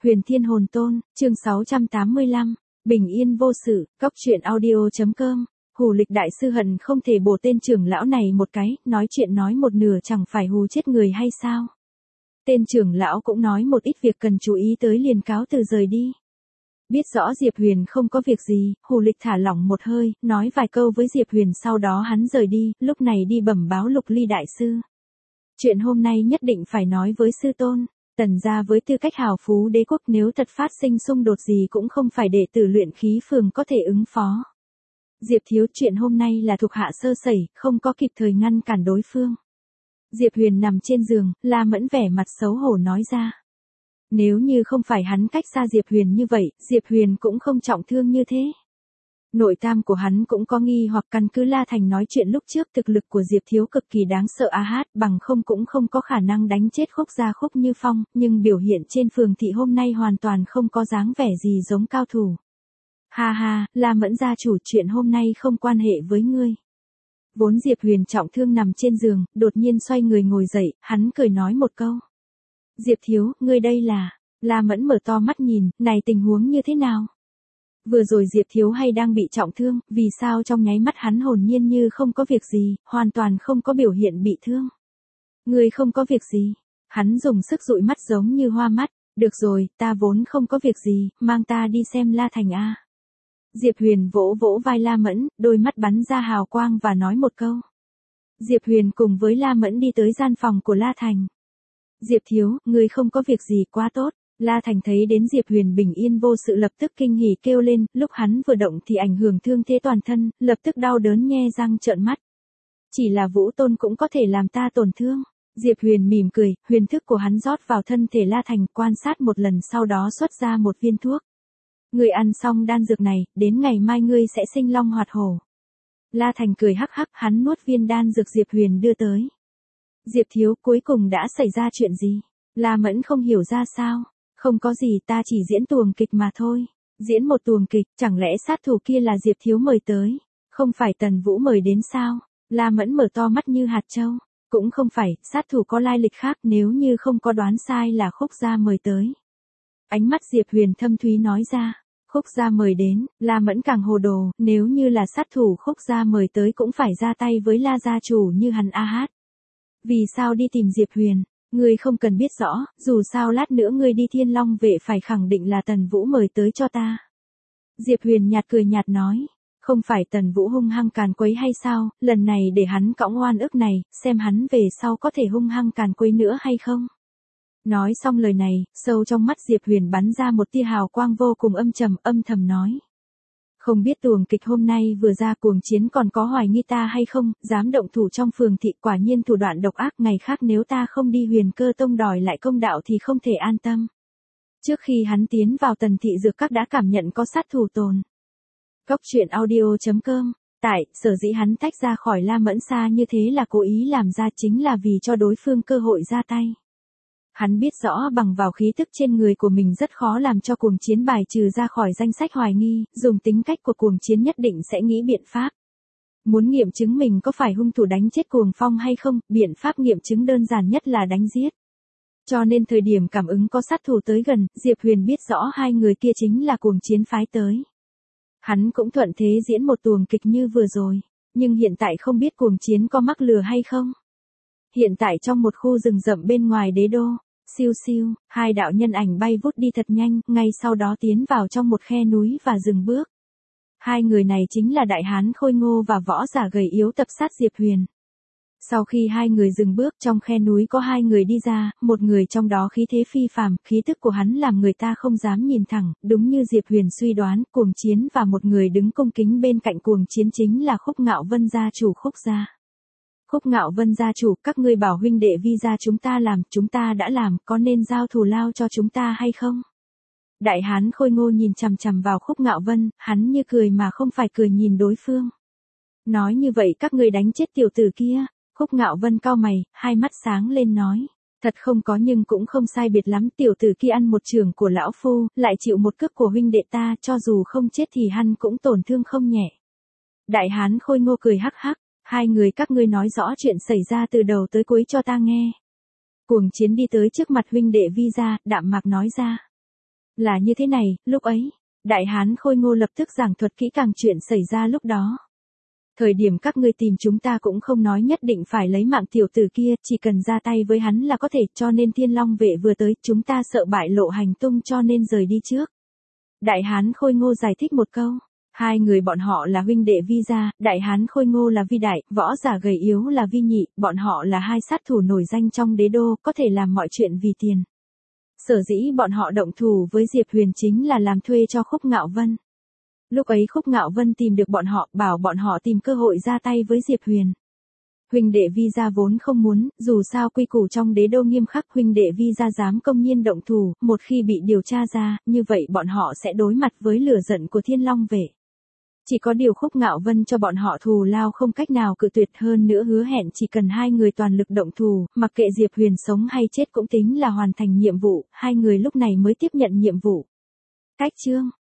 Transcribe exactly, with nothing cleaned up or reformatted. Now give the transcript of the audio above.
Huyền Thiên Hồn Tôn, chương sáu trăm tám mươi lăm, Bình Yên Vô Sự, Cóc Truyện Audio chấm com. Hù Lịch đại sư hận không thể bổ tên trưởng lão này một cái, nói chuyện nói một nửa chẳng phải hù chết người hay sao? Tên trưởng lão cũng nói một ít việc cần chú ý tới liền cáo từ rời đi. Biết rõ Diệp Huyền không có việc gì, Hù Lịch thả lỏng một hơi, nói vài câu với Diệp Huyền sau đó hắn rời đi, lúc này đi bẩm báo Lục Ly đại sư. Chuyện hôm nay nhất định phải nói với sư tôn. Tần gia với tư cách hào phú đế quốc nếu thật phát sinh xung đột gì cũng không phải đệ tử luyện khí phường có thể ứng phó. Diệp thiếu, chuyện hôm nay là thuộc hạ sơ sẩy, không có kịp thời ngăn cản đối phương. Diệp Huyền nằm trên giường, La Mẫn vẻ mặt xấu hổ nói ra. Nếu như không phải hắn cách xa Diệp Huyền như vậy, Diệp Huyền cũng không trọng thương như thế. Nội tam của hắn cũng có nghi hoặc căn cứ La Thành nói chuyện lúc trước thực lực của Diệp Thiếu cực kỳ đáng sợ a hát bằng không cũng không có khả năng đánh chết Khúc Gia Khúc Như Phong, nhưng biểu hiện trên phường thị hôm nay hoàn toàn không có dáng vẻ gì giống cao thủ. Ha ha, La Mẫn gia chủ, chuyện hôm nay không quan hệ với ngươi. Vốn Diệp Huyền trọng thương nằm trên giường, đột nhiên xoay người ngồi dậy, hắn cười nói một câu. Diệp Thiếu, ngươi đây là... La Mẫn mở to mắt nhìn, này tình huống như thế nào? Vừa rồi Diệp Thiếu hay đang bị trọng thương, vì sao trong nháy mắt hắn hồn nhiên như không có việc gì, hoàn toàn không có biểu hiện bị thương. Ngươi không có việc gì, hắn dùng sức dụi mắt giống như hoa mắt, được rồi, ta vốn không có việc gì, mang ta đi xem La Thành a. Diệp Huyền vỗ vỗ vai La Mẫn, đôi mắt bắn ra hào quang và nói một câu. Diệp Huyền cùng với La Mẫn đi tới gian phòng của La Thành. Diệp Thiếu, ngươi không có việc gì, quá tốt. La Thành thấy đến Diệp Huyền bình yên vô sự lập tức kinh hỉ kêu lên, lúc hắn vừa động thì ảnh hưởng thương thế toàn thân, lập tức đau đớn nhe răng trợn mắt. Chỉ là Vũ Tôn cũng có thể làm ta tổn thương. Diệp Huyền mỉm cười, huyền thức của hắn rót vào thân thể La Thành, quan sát một lần sau đó xuất ra một viên thuốc. Ngươi ăn xong đan dược này, đến ngày mai ngươi sẽ sinh long hoạt hổ. La Thành cười hắc hắc, hắn nuốt viên đan dược Diệp Huyền đưa tới. Diệp Thiếu, cuối cùng đã xảy ra chuyện gì? La Mẫn không hiểu ra sao. Không có gì, ta chỉ diễn tuồng kịch mà thôi. Diễn một tuồng kịch, chẳng lẽ sát thủ kia là Diệp Thiếu mời tới? Không phải Tần Vũ mời đến sao? La Mẫn mở to mắt như hạt châu. Cũng không phải, sát thủ có lai lịch khác, nếu như không có đoán sai là Khúc Gia mời tới. Ánh mắt Diệp Huyền thâm thúy nói ra. Khúc Gia mời đến, La Mẫn càng hồ đồ, nếu như là sát thủ Khúc Gia mời tới cũng phải ra tay với La gia chủ như hắn a hát. Vì sao đi tìm Diệp Huyền? Ngươi không cần biết rõ, dù sao lát nữa ngươi đi Thiên Long vệ phải khẳng định là Tần Vũ mời tới cho ta. Diệp Huyền nhạt cười nhạt nói, không phải Tần Vũ hung hăng càn quấy hay sao, lần này để hắn cõng oan ức này, xem hắn về sau có thể hung hăng càn quấy nữa hay không. Nói xong lời này, sâu trong mắt Diệp Huyền bắn ra một tia hào quang vô cùng âm trầm, âm thầm nói. Không biết tuồng kịch hôm nay vừa ra cuồng chiến còn có hoài nghi ta hay không, dám động thủ trong phường thị, quả nhiên thủ đoạn độc ác, ngày khác nếu ta không đi Huyền Cơ Tông đòi lại công đạo thì không thể an tâm. Trước khi hắn tiến vào Tần thị dược các đã cảm nhận có sát thủ tồn. Cóc Truyện Audio chấm com. Tại, sở dĩ hắn tách ra khỏi La Mẫn xa như thế là cố ý làm ra, chính là vì cho đối phương cơ hội ra tay. Hắn biết rõ bằng vào khí tức trên người của mình rất khó làm cho cuồng chiến bài trừ ra khỏi danh sách hoài nghi, dùng tính cách của cuồng chiến nhất định sẽ nghĩ biện pháp. Muốn nghiệm chứng mình có phải hung thủ đánh chết Cuồng Phong hay không, biện pháp nghiệm chứng đơn giản nhất là đánh giết. Cho nên thời điểm cảm ứng có sát thủ tới gần, Diệp Huyền biết rõ hai người kia chính là cuồng chiến phái tới. Hắn cũng thuận thế diễn một tuồng kịch như vừa rồi, nhưng hiện tại không biết cuồng chiến có mắc lừa hay không. Hiện tại trong một khu rừng rậm bên ngoài đế đô, siêu siêu, hai đạo nhân ảnh bay vút đi thật nhanh, ngay sau đó tiến vào trong một khe núi và dừng bước. Hai người này chính là Đại Hán Khôi Ngô và võ giả gầy yếu tập sát Diệp Huyền. Sau khi hai người dừng bước, trong khe núi có hai người đi ra, một người trong đó khí thế phi phàm, khí tức của hắn làm người ta không dám nhìn thẳng, đúng như Diệp Huyền suy đoán, cuồng chiến, và một người đứng cung kính bên cạnh cuồng chiến chính là Khúc Ngạo Vân gia chủ Khúc gia. Khúc Ngạo Vân gia chủ, các ngươi bảo huynh đệ Vi gia chúng ta làm, chúng ta đã làm, có nên giao thù lao cho chúng ta hay không? Đại Hán Khôi Ngô nhìn chằm chằm vào Khúc Ngạo Vân, hắn như cười mà không phải cười nhìn đối phương. Nói như vậy các ngươi đánh chết tiểu tử kia. Khúc Ngạo Vân cau mày, hai mắt sáng lên nói. Thật không có, nhưng cũng không sai biệt lắm, tiểu tử kia ăn một chưởng của lão phu, lại chịu một cước của huynh đệ ta, cho dù không chết thì hắn cũng tổn thương không nhẹ. Đại Hán Khôi Ngô cười hắc hắc. Hai người các ngươi nói rõ chuyện xảy ra từ đầu tới cuối cho ta nghe. Cuồng chiến đi tới trước mặt huynh đệ Vi gia, đạm mạc nói ra. Là như thế này, lúc ấy, Đại Hán Khôi Ngô lập tức giảng thuật kỹ càng chuyện xảy ra lúc đó. Thời điểm các ngươi tìm chúng ta cũng không nói nhất định phải lấy mạng tiểu tử kia, chỉ cần ra tay với hắn là có thể, cho nên Thiên Long vệ vừa tới, chúng ta sợ bại lộ hành tung cho nên rời đi trước. Đại Hán Khôi Ngô giải thích một câu. Hai người bọn họ là huynh đệ Vi gia, Đại Hán Khôi Ngô là Vi đại, võ giả gầy yếu là Vi nhị, bọn họ là hai sát thủ nổi danh trong đế đô, có thể làm mọi chuyện vì tiền. Sở dĩ bọn họ động thủ với Diệp Huyền chính là làm thuê cho Khúc Ngạo Vân. Lúc ấy Khúc Ngạo Vân tìm được bọn họ, bảo bọn họ tìm cơ hội ra tay với Diệp Huyền. Huynh đệ Vi gia vốn không muốn, dù sao quy củ trong đế đô nghiêm khắc, huynh đệ Vi gia dám công nhiên động thủ, một khi bị điều tra ra, như vậy bọn họ sẽ đối mặt với lửa giận của Thiên Long vệ. Chỉ có điều Khúc Ngạo Vân cho bọn họ thù lao không cách nào cự tuyệt, hơn nữa hứa hẹn chỉ cần hai người toàn lực động thủ, mặc kệ Diệp Huyền sống hay chết cũng tính là hoàn thành nhiệm vụ, hai người lúc này mới tiếp nhận nhiệm vụ. Cách chương